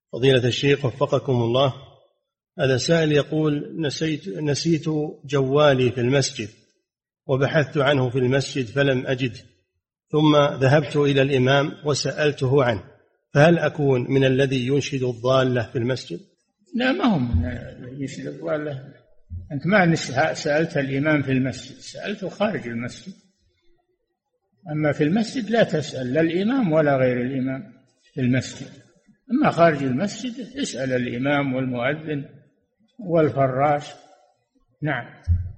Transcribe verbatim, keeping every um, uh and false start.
فضيلة الشيخ وفقكم الله، هذا سائل يقول: نسيت, نسيت جوالي في المسجد وبحثت عنه في المسجد فلم أجد، ثم ذهبت إلى الإمام وسألته عنه، فهل أكون من الذي ينشد الضالة في المسجد؟ لا، ما هم ينشد الضالة. أنت ما سألت الإمام في المسجد، سألته خارج المسجد. أما في المسجد لا تسأل لا الإمام ولا غير الإمام في المسجد. أما خارج المسجد اسأل الإمام والمؤذن والفراش. نعم.